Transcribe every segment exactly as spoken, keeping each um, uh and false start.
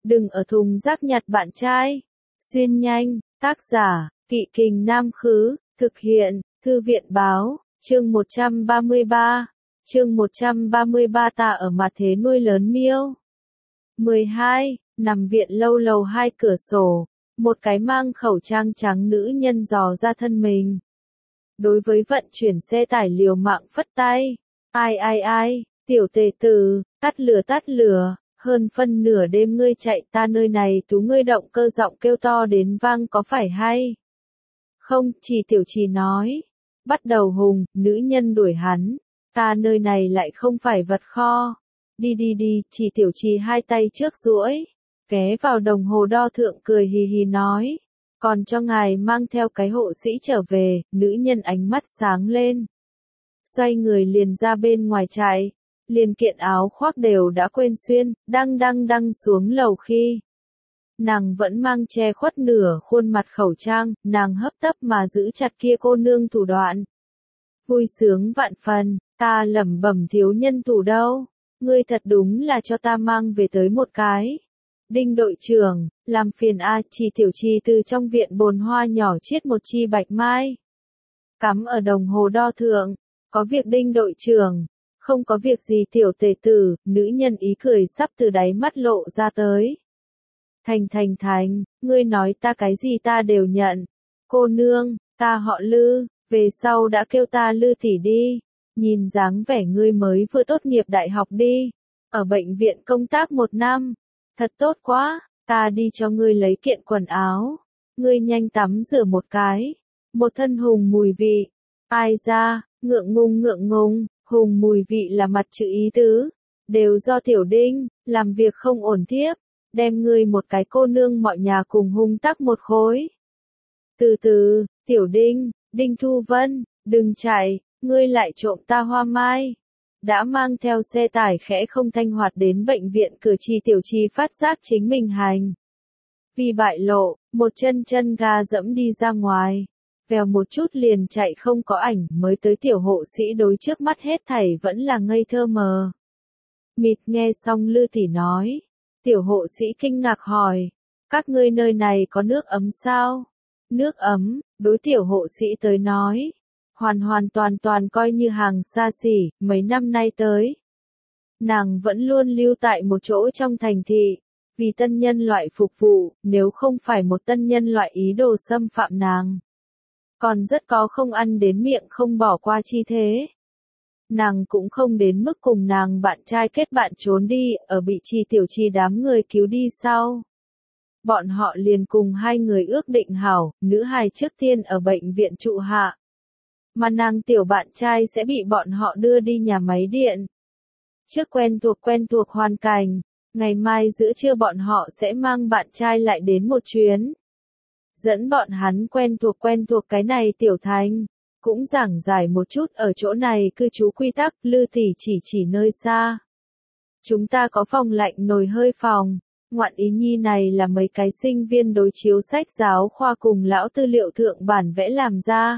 đừng ở thùng rác nhặt bạn trai. Xuyên nhanh, tác giả, Kỵ Kình Nam Khứ, thực hiện, Thư viện Báo, chương một trăm ba mươi ba. Chương một trăm ba mươi ba ta ở mặt thế nuôi lớn miêu. mười hai, nằm viện lâu lầu hai cửa sổ, một cái mang khẩu trang trắng nữ nhân dò ra thân mình. Đối với vận chuyển xe tải liều mạng phất tay. Ai ai ai, tiểu tề tử, tắt lửa tắt lửa, hơn phân nửa đêm ngươi chạy ta nơi này tú ngươi động cơ giọng kêu to đến vang có phải hay? Không, chỉ tiểu trì nói. Bắt đầu hùng, nữ nhân đuổi hắn. Ta nơi này lại không phải vật kho. Đi đi đi, chỉ tiểu trì hai tay trước duỗi, ghé vào đồng hồ đo thượng cười hì hì nói. Còn cho ngài mang theo cái hộ sĩ trở về, nữ nhân ánh mắt sáng lên. Xoay người liền ra bên ngoài chạy, liền kiện áo khoác đều đã quên xuyên, đăng đăng đăng xuống lầu khi. Nàng vẫn mang che khuất nửa khuôn mặt khẩu trang, nàng hấp tấp mà giữ chặt kia cô nương thủ đoạn. Vui sướng vạn phần, ta lẩm bẩm thiếu nhân thủ đâu, ngươi thật đúng là cho ta mang về tới một cái. Đinh đội trưởng, làm phiền a, chỉ tiểu trì từ trong viện bồn hoa nhỏ chiết một chi bạch mai. Cắm ở đồng hồ đo thượng, có việc đinh đội trưởng, không có việc gì tiểu tề tử, nữ nhân ý cười sắp từ đáy mắt lộ ra tới. Thành thành thành, ngươi nói ta cái gì ta đều nhận. Cô nương, ta họ Lư, về sau đã kêu ta Lư tỷ đi. Nhìn dáng vẻ ngươi mới vừa tốt nghiệp đại học đi. Ở bệnh viện công tác một năm. Thật tốt quá, ta đi cho ngươi lấy kiện quần áo. Ngươi nhanh tắm rửa một cái. Một thân hùng mùi vị. Ai ra, ngượng ngùng ngượng ngùng, hùng mùi vị là mặt chữ ý tứ. Đều do tiểu đinh, làm việc không ổn thiếp. Đem ngươi một cái cô nương mọi nhà cùng hung tắc một khối. Từ từ, tiểu đinh, đinh Thu Vân, đừng chạy, ngươi lại trộm ta hoa mai. Đã mang theo xe tải khẽ không thanh hoạt đến bệnh viện cửa chi tiểu chi phát giác chính mình hành. Vì bại lộ, một chân chân ga dẫm đi ra ngoài. Vèo một chút liền chạy không có ảnh mới tới tiểu hộ sĩ đối trước mắt hết thảy vẫn là ngây thơ mờ. Mịt nghe xong Lư tỷ nói. Tiểu hộ sĩ kinh ngạc hỏi, các ngươi nơi này có nước ấm sao? Nước ấm, đối tiểu hộ sĩ tới nói, hoàn hoàn toàn toàn coi như hàng xa xỉ, mấy năm nay tới. Nàng vẫn luôn lưu tại một chỗ trong thành thị, vì tân nhân loại phục vụ, nếu không phải một tân nhân loại ý đồ xâm phạm nàng. Còn rất có không ăn đến miệng không bỏ qua chi thế. Nàng cũng không đến mức cùng nàng bạn trai kết bạn trốn đi, ở bị chi tiểu chi đám người cứu đi sau. Bọn họ liền cùng hai người ước định hảo, nữ hài trước tiên ở bệnh viện trụ hạ. Mà nàng tiểu bạn trai sẽ bị bọn họ đưa đi nhà máy điện. Trước quen thuộc quen thuộc hoàn cảnh, ngày mai giữa trưa bọn họ sẽ mang bạn trai lại đến một chuyến. Dẫn bọn hắn quen thuộc quen thuộc cái này tiểu thành. Cũng giảng giải một chút ở chỗ này cư trú quy tắc, Lư tỷ chỉ chỉ nơi xa. Chúng ta có phòng lạnh nồi hơi phòng, ngoạn ý nhi này là mấy cái sinh viên đối chiếu sách giáo khoa cùng lão tư liệu thượng bản vẽ làm ra.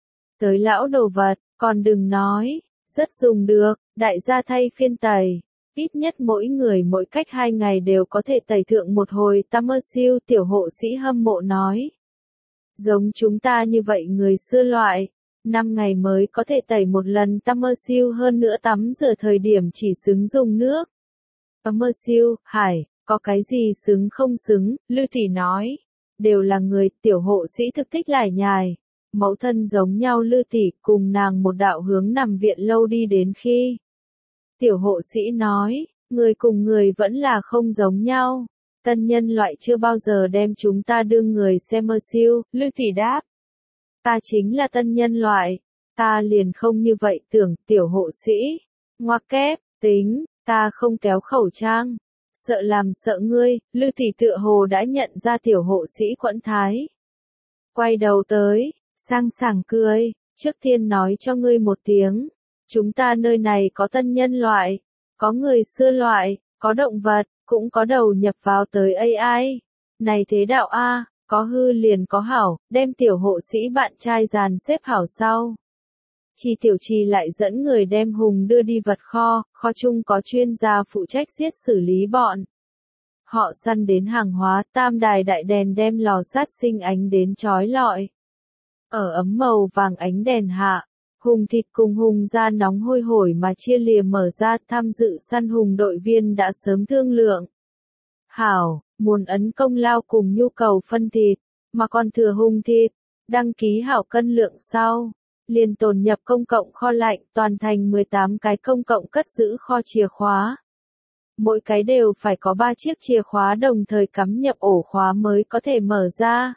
Tới lão đồ vật, còn đừng nói, rất dùng được, đại gia thay phiên tẩy, ít nhất mỗi người mỗi cách hai ngày đều có thể tẩy thượng một hồi Tamer siêu tiểu hộ sĩ hâm mộ nói. Giống chúng ta như vậy người xưa loại. Năm ngày mới có thể tẩy một lần Tamer siêu hơn nữa tắm rửa thời điểm chỉ xứng dùng nước. Tamer siêu, hải, có cái gì xứng không xứng, Lư tỷ nói. Đều là người, tiểu hộ sĩ thực thích lải nhải. Mẫu thân giống nhau Lư tỷ cùng nàng một đạo hướng nằm viện lâu đi đến khi. Tiểu hộ sĩ nói, người cùng người vẫn là không giống nhau. Tân nhân loại chưa bao giờ đem chúng ta đương người xem mơ siêu, Lư tỷ đáp. Ta chính là tân nhân loại, ta liền không như vậy tưởng, tiểu hộ sĩ. Ngoặc kép, tính, ta không kéo khẩu trang. Sợ làm sợ ngươi, Lư tỷ tựa hồ đã nhận ra tiểu hộ sĩ quẫn thái. Quay đầu tới, sang sảng cười, trước tiên nói cho ngươi một tiếng. Chúng ta nơi này có tân nhân loại, có người xưa loại, có động vật, cũng có đầu nhập vào tới a i. Này thế đạo A. Có hư liền có hảo, đem tiểu hộ sĩ bạn trai dàn xếp hảo sau. Chi tiểu chi lại dẫn người đem Hùng đưa đi vật kho, kho chung có chuyên gia phụ trách giết xử lý bọn. Họ săn đến hàng hóa, tam đài đại đèn đem lò sát sinh ánh đến chói lọi. Ở ấm màu vàng ánh đèn hạ, hùng thịt cùng hùng da nóng hôi hổi mà chia lìa mở ra, tham dự săn hùng đội viên đã sớm thương lượng. Hảo, muốn ấn công lao cùng nhu cầu phân thịt, mà còn thừa hùng thịt, đăng ký hảo cân lượng sau, liền tồn nhập công cộng kho lạnh, toàn thành mười tám cái công cộng cất giữ kho chìa khóa. Mỗi cái đều phải có ba chiếc chìa khóa đồng thời cắm nhập ổ khóa mới có thể mở ra.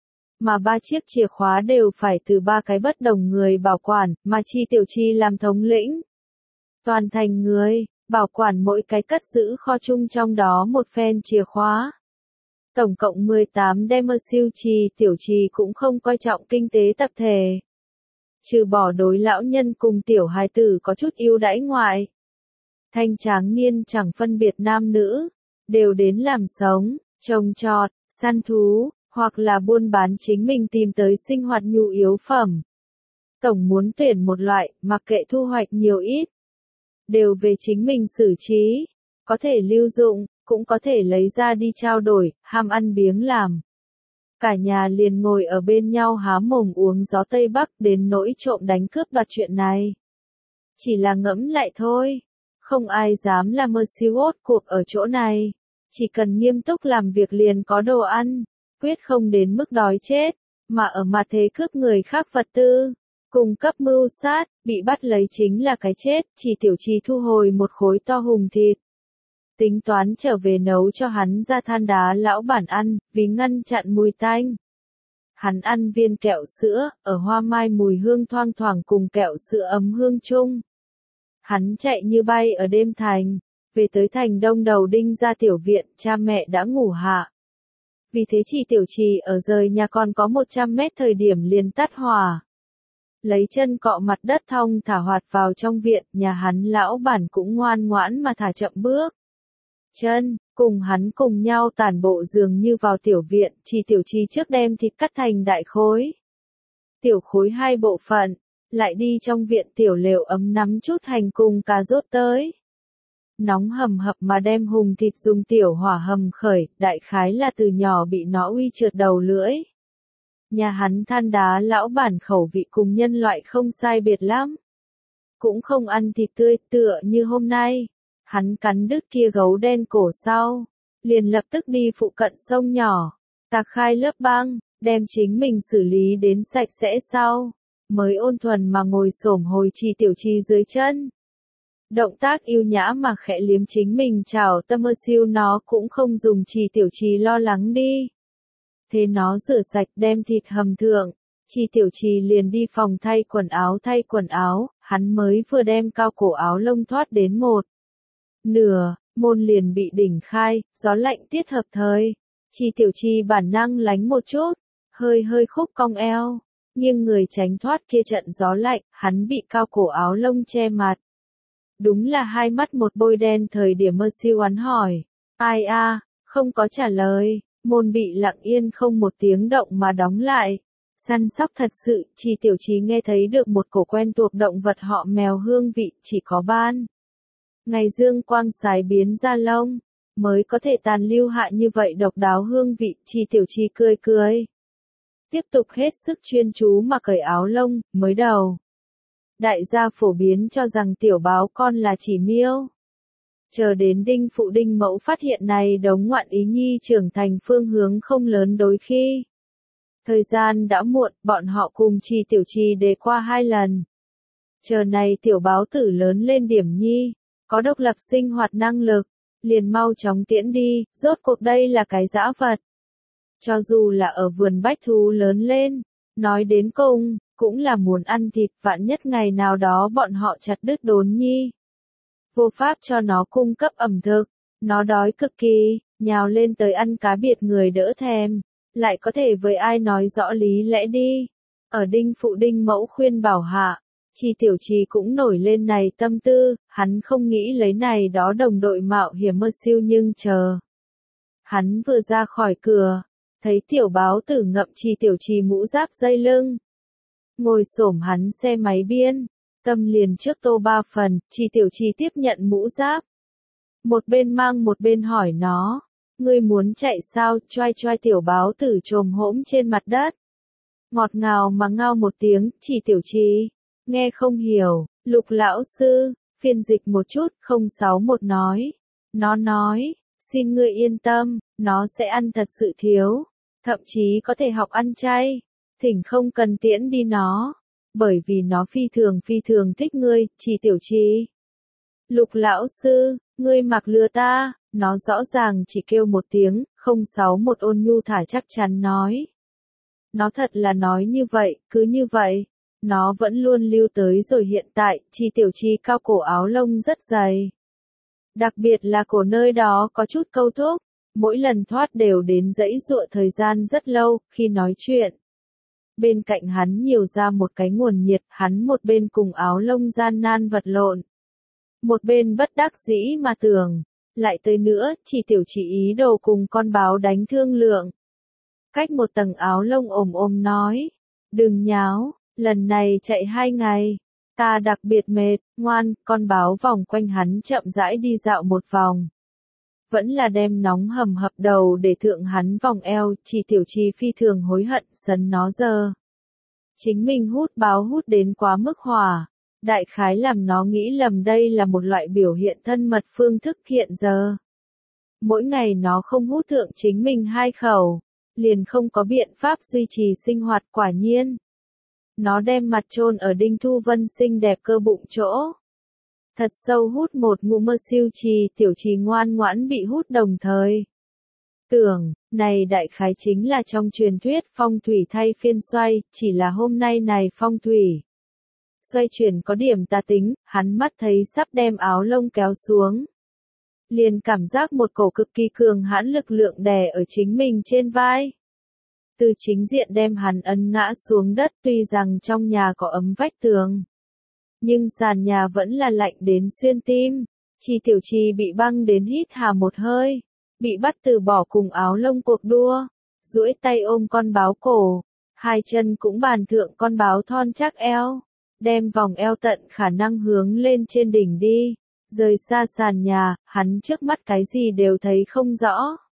Mà ba chiếc chìa khóa đều phải từ ba cái bất đồng người bảo quản, mà Chi Tiểu Chi làm thống lĩnh. Toàn thành người, bảo quản mỗi cái cất giữ kho chung trong đó một phen chìa khóa. Tổng cộng mười tám đem ở siêu Chi Tiểu Chi cũng không coi trọng kinh tế tập thể. Trừ bỏ đối lão nhân cùng tiểu hài tử có chút ưu đãi ngoại. Thanh tráng niên chẳng phân biệt nam nữ, đều đến làm sống, trồng trọt, săn thú, hoặc là buôn bán chính mình tìm tới sinh hoạt nhu yếu phẩm. Tổng muốn tuyển một loại, mặc kệ thu hoạch nhiều ít, đều về chính mình xử trí, có thể lưu dụng, cũng có thể lấy ra đi trao đổi, ham ăn biếng làm. Cả nhà liền ngồi ở bên nhau há mồm uống gió Tây Bắc đến nỗi trộm đánh cướp đoạt chuyện này. Chỉ là ngẫm lại thôi, không ai dám làm mơ siêu ốt cuộc ở chỗ này, chỉ cần nghiêm túc làm việc liền có đồ ăn, quyết không đến mức đói chết, mà ở mặt thế cướp người khác vật tư, cung cấp mưu sát, bị bắt lấy chính là cái chết, Chỉ Tiểu Chi thu hồi một khối to hùng thịt. Tính toán trở về nấu cho hắn ra than đá lão bản ăn, vì ngăn chặn mùi tanh. Hắn ăn viên kẹo sữa, ở hoa mai mùi hương thoang thoảng cùng kẹo sữa ấm hương chung. Hắn chạy như bay ở đêm thành, về tới thành đông đầu đinh ra tiểu viện, cha mẹ đã ngủ hạ. Vì thế Chỉ Tiểu Chi ở rời nhà còn có một trăm mét thời điểm liền tắt hỏa. Lấy chân cọ mặt đất thong thả hoạt vào trong viện, nhà hắn lão bản cũng ngoan ngoãn mà thả chậm bước. Chân, cùng hắn cùng nhau tản bộ dường như vào tiểu viện, Chỉ Tiểu Chi trước đem thịt cắt thành đại khối. Tiểu khối hai bộ phận, lại đi trong viện tiểu lều ấm nắm chút hành cùng cà rốt tới. Nóng hầm hập mà đem hùng thịt dùng tiểu hỏa hầm khởi, đại khái là từ nhỏ bị nó uy trượt đầu lưỡi. Nhà hắn than đá lão bản khẩu vị cùng nhân loại không sai biệt lắm. Cũng không ăn thịt tươi tựa như hôm nay. Hắn cắn đứt kia gấu đen cổ sau, liền lập tức đi phụ cận sông nhỏ, tạc khai lớp băng, đem chính mình xử lý đến sạch sẽ sau, mới ôn thuần mà ngồi xổm hồi Chỉ Tiểu Chi dưới chân. Động tác yêu nhã mà khẽ liếm chính mình chào tâm ơ siêu nó cũng không dùng Chỉ Tiểu Chi lo lắng đi. Thế nó rửa sạch đem thịt hầm thượng, Chỉ Tiểu Chi liền đi phòng thay quần áo thay quần áo, hắn mới vừa đem cao cổ áo lông thoát đến một. Nửa, môn liền bị đỉnh khai, gió lạnh tiết hợp thời. Chỉ Tiểu Chi bản năng lánh một chút, hơi hơi khúc cong eo, nghiêng người tránh thoát kia trận gió lạnh, hắn bị cao cổ áo lông che mặt. Đúng là hai mắt một bôi đen thời điểm mơ siêu oán hỏi. Ai a, không có trả lời, môn bị lặng yên không một tiếng động mà đóng lại. Săn sóc thật sự, Chỉ Tiểu Chi nghe thấy được một cổ quen thuộc động vật họ mèo hương vị, chỉ có ban. Ngày dương quang sái biến ra lông, mới có thể tàn lưu hạ như vậy độc đáo hương vị, Chỉ Tiểu Chi cười cười. Tiếp tục hết sức chuyên chú mà cởi áo lông, mới đầu. Đại gia phổ biến cho rằng tiểu báo con là chỉ miêu. Chờ đến đinh phụ đinh mẫu phát hiện này đống ngoạn ý nhi trưởng thành phương hướng không lớn đối khi. Thời gian đã muộn, bọn họ cùng Chỉ Tiểu Chi đề qua hai lần. Chờ này tiểu báo tử lớn lên điểm nhi, có độc lập sinh hoạt năng lực, liền mau chóng tiễn đi, rốt cuộc đây là cái dã vật. Cho dù là ở vườn bách thú lớn lên, nói đến cùng, cũng là muốn ăn thịt, vạn nhất ngày nào đó bọn họ chặt đứt đốn nhi. Vô pháp cho nó cung cấp ẩm thực, nó đói cực kỳ, nhào lên tới ăn cá biệt người đỡ thèm, lại có thể với ai nói rõ lý lẽ đi. Ở đinh phụ đinh mẫu khuyên bảo hạ, Chỉ Tiểu Chi cũng nổi lên này tâm tư, hắn không nghĩ lấy này đó đồng đội mạo hiểm mơ siêu nhưng chờ. Hắn vừa ra khỏi cửa, thấy tiểu báo tử ngậm Chỉ Tiểu Chi mũ giáp dây lưng. Ngồi xổm hắn xe máy biên, tâm liền trước tô ba phần, Chỉ Tiểu Chi tiếp nhận mũ giáp. Một bên mang một bên hỏi nó, Ngươi muốn chạy sao? Choai choai tiểu báo tử trồm hỗn trên mặt đất. Ngọt ngào mà ngao một tiếng, chỉ tiểu trì. Nghe không hiểu, Lục lão sư, phiên dịch một chút, không sáu một nói. Nó nói, xin ngươi yên tâm, nó sẽ ăn thật sự thiếu. Thậm chí có thể học ăn chay. Thỉnh không cần tiễn đi nó. Bởi vì nó phi thường phi thường thích ngươi, chỉ tiểu trì. Lục lão sư, ngươi mặc lừa ta, nó rõ ràng chỉ kêu một tiếng, không sáu một ôn nhu thả chắc chắn nói. Nó thật là nói như vậy, cứ như vậy. Nó vẫn luôn lưu tới rồi hiện tại, chi tiểu chi cao cổ áo lông rất dày. Đặc biệt là cổ nơi đó có chút câu thúc, mỗi lần thoát đều đến dãy dụa thời gian rất lâu, khi nói chuyện. Bên cạnh hắn nhiều ra một cái nguồn nhiệt, hắn một bên cùng áo lông gian nan vật lộn. Một bên bất đắc dĩ mà tưởng, lại tới nữa, chỉ tiểu chỉ ý đồ cùng con báo đánh thương lượng. Cách một tầng áo lông ồm ồm nói, đừng nháo, lần này chạy hai ngày, ta đặc biệt mệt, ngoan, con báo vòng quanh hắn chậm rãi đi dạo một vòng. Vẫn là đem nóng hầm hập đầu để thượng hắn vòng eo, chỉ tiểu chi phi thường hối hận, sấn nó giờ. Chính mình hút báo hút đến quá mức hỏa. Đại khái làm nó nghĩ lầm đây là một loại biểu hiện thân mật phương thức hiện giờ. Mỗi ngày nó không hút thượng chính mình hai khẩu, liền không có biện pháp duy trì sinh hoạt quả nhiên. Nó đem mặt chôn ở Đinh Thu Vân xinh đẹp cơ bụng chỗ. Thật sâu hút một ngụm mơ siêu trì, tiểu trì ngoan ngoãn bị hút đồng thời. Tưởng, này đại khái chính là trong truyền thuyết phong thủy thay phiên xoay, chỉ là hôm nay này phong thủy. Xoay chuyển có điểm tà tính, hắn mắt thấy sắp đem áo lông kéo xuống. Liền cảm giác một cổ cực kỳ cường hãn lực lượng đè ở chính mình trên vai. Từ chính diện đem hắn ấn ngã xuống đất tuy rằng trong nhà có ấm vách tường. Nhưng sàn nhà vẫn là lạnh đến xuyên tim. Chi tiểu chi bị băng đến hít hà một hơi. Bị bắt từ bỏ cùng áo lông cuộc đua. Duỗi tay ôm con báo cổ. Hai chân cũng bàn thượng con báo thon chắc eo. Đem vòng eo tận khả năng hướng lên trên đỉnh đi, rời xa sàn nhà, hắn trước mắt cái gì đều thấy không rõ.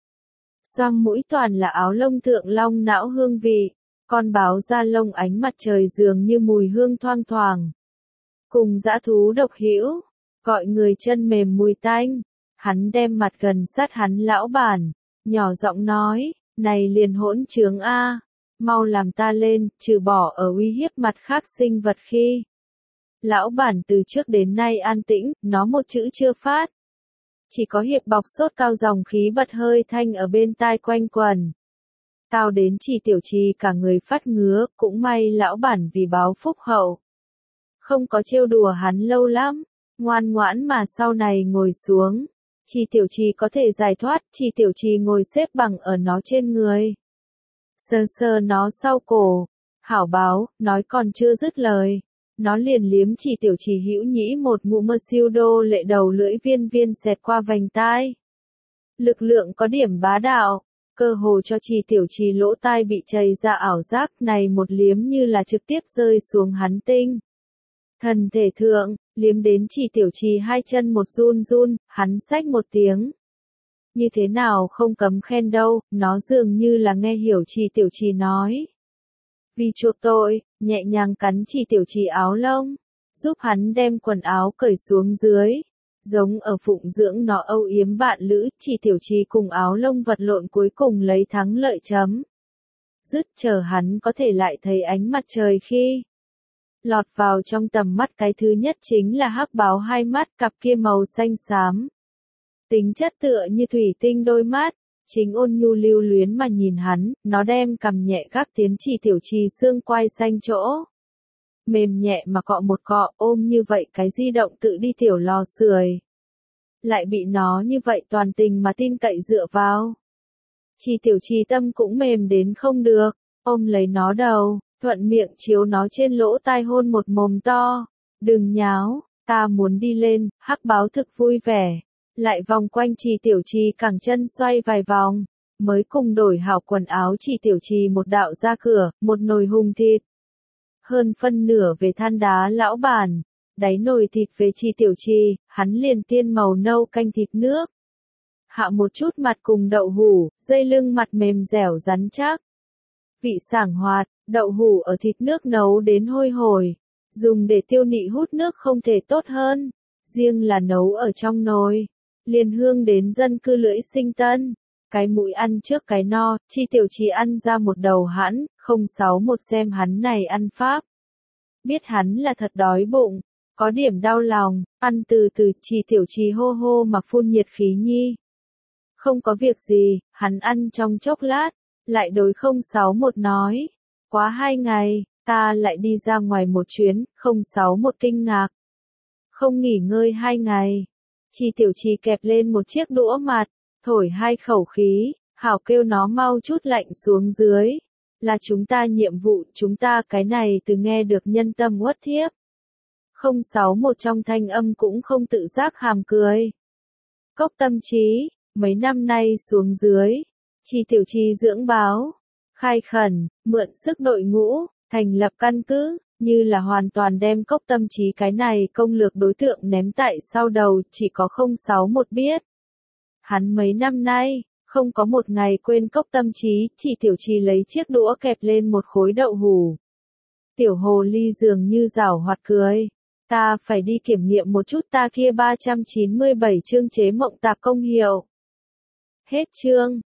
Xoang mũi toàn là áo lông thượng long não hương vị, con báo da lông ánh mặt trời dường như mùi hương thoang thoảng. Cùng dã thú độc hữu, gọi người chân mềm mùi tanh, hắn đem mặt gần sát hắn lão bản, nhỏ giọng nói, này liền hỗn trướng a. Mau làm ta lên, trừ bỏ ở uy hiếp mặt khác sinh vật khi. Lão bản từ trước đến nay an tĩnh, nó một chữ chưa phát. Chỉ có hiệp bọc sốt cao dòng khí bật hơi thanh ở bên tai quanh quần. Tao đến chỉ tiểu trì cả người phát ngứa, cũng may lão bản vì báo phúc hậu. Không có trêu đùa hắn lâu lắm, ngoan ngoãn mà sau này ngồi xuống. Chỉ tiểu trì có thể giải thoát, chỉ tiểu trì ngồi xếp bằng ở nó trên người. Sờ sờ nó sau cổ, hảo báo, nói còn chưa dứt lời. Nó liền liếm chỉ tiểu trì hữu nhĩ một ngụm mơ siêu đô lệ đầu lưỡi viên viên xẹt qua vành tai. Lực lượng có điểm bá đạo, cơ hồ cho chỉ tiểu trì lỗ tai bị chảy ra ảo giác này một liếm như là trực tiếp rơi xuống hắn tinh. Thần thể thượng, liếm đến chỉ tiểu trì hai chân một run run, hắn xách một tiếng. Như thế nào không cấm khen đâu, nó dường như là nghe hiểu chỉ tiểu trì nói. Vì chuộc tội, nhẹ nhàng cắn chỉ tiểu trì áo lông, giúp hắn đem quần áo cởi xuống dưới. Giống ở phụng dưỡng nó âu yếm bạn lữ, chỉ tiểu trì cùng áo lông vật lộn cuối cùng lấy thắng lợi chấm. Dứt chờ hắn có thể lại thấy ánh mặt trời khi. Lọt vào trong tầm mắt cái thứ nhất chính là hắc báo hai mắt cặp kia màu xanh xám. Tính chất tựa như thủy tinh đôi mắt, chính ôn nhu lưu luyến mà nhìn hắn, nó đem cầm nhẹ gác tiến chỉ tiểu trì xương quai xanh chỗ. Mềm nhẹ mà cọ một cọ, ôm như vậy cái di động tự đi tiểu lò sưởi. Lại bị nó như vậy toàn tình mà tin cậy dựa vào. Chỉ tiểu trì tâm cũng mềm đến không được, ôm lấy nó đầu, thuận miệng chiếu nó trên lỗ tai hôn một mồm to. Đừng nháo, ta muốn đi lên, hắc báo thực vui vẻ. Lại vòng quanh chỉ tiểu trì cẳng chân xoay vài vòng, mới cùng đổi hảo quần áo chỉ tiểu trì một đạo ra cửa, một nồi hùng thịt. Hơn phân nửa về than đá lão bản, đáy nồi thịt về chỉ tiểu trì, hắn liền tiên màu nâu canh thịt nước. hạ một chút mặt cùng đậu hủ, dây lưng mặt mềm dẻo rắn chắc. Vị sảng hoạt, đậu hủ ở thịt nước nấu đến hôi hổi, dùng để tiêu nị hút nước không thể tốt hơn, riêng là nấu ở trong nồi, liền hương đến dân cư lưỡi sinh tân. Cái mũi ăn trước cái no, Chi Tiểu Trì ăn ra một đầu hãn, không sáu một xem hắn này ăn pháp. Biết hắn là thật đói bụng, có điểm đau lòng, ăn từ từ Chi Tiểu Trì hô hô mà phun nhiệt khí nhi. Không có việc gì, hắn ăn trong chốc lát, lại đối không sáu một nói. Quá hai ngày, ta lại đi ra ngoài một chuyến, không sáu một kinh ngạc. Không nghỉ ngơi hai ngày. Chi Tiểu Trì kẹp lên một chiếc đũa mặt, thổi hai khẩu khí, hảo kêu nó mau chút lạnh xuống dưới. Là chúng ta nhiệm vụ, chúng ta cái này từ nghe được nhân tâm uất thiếp. không sáu một trong thanh âm cũng không tự giác hàm cười. Cốc Tâm Trí, mấy năm nay xuống dưới, Chi Tiểu Trì dưỡng báo, khai khẩn, mượn sức đội ngũ, thành lập căn cứ, như là hoàn toàn đem Cốc Tâm Trí cái này công lược đối tượng ném tại sau đầu, chỉ có không sáu một biết. Hắn mấy năm nay, không có một ngày quên Cốc Tâm Trí, Chi Tiểu Trì lấy chiếc đũa kẹp lên một khối đậu hủ. Tiểu hồ ly dường như giảo hoạt cười. Ta phải đi kiểm nghiệm một chút ta kia ba trăm chín mươi bảy chương chế mộng tạp công hiệu. Hết chương.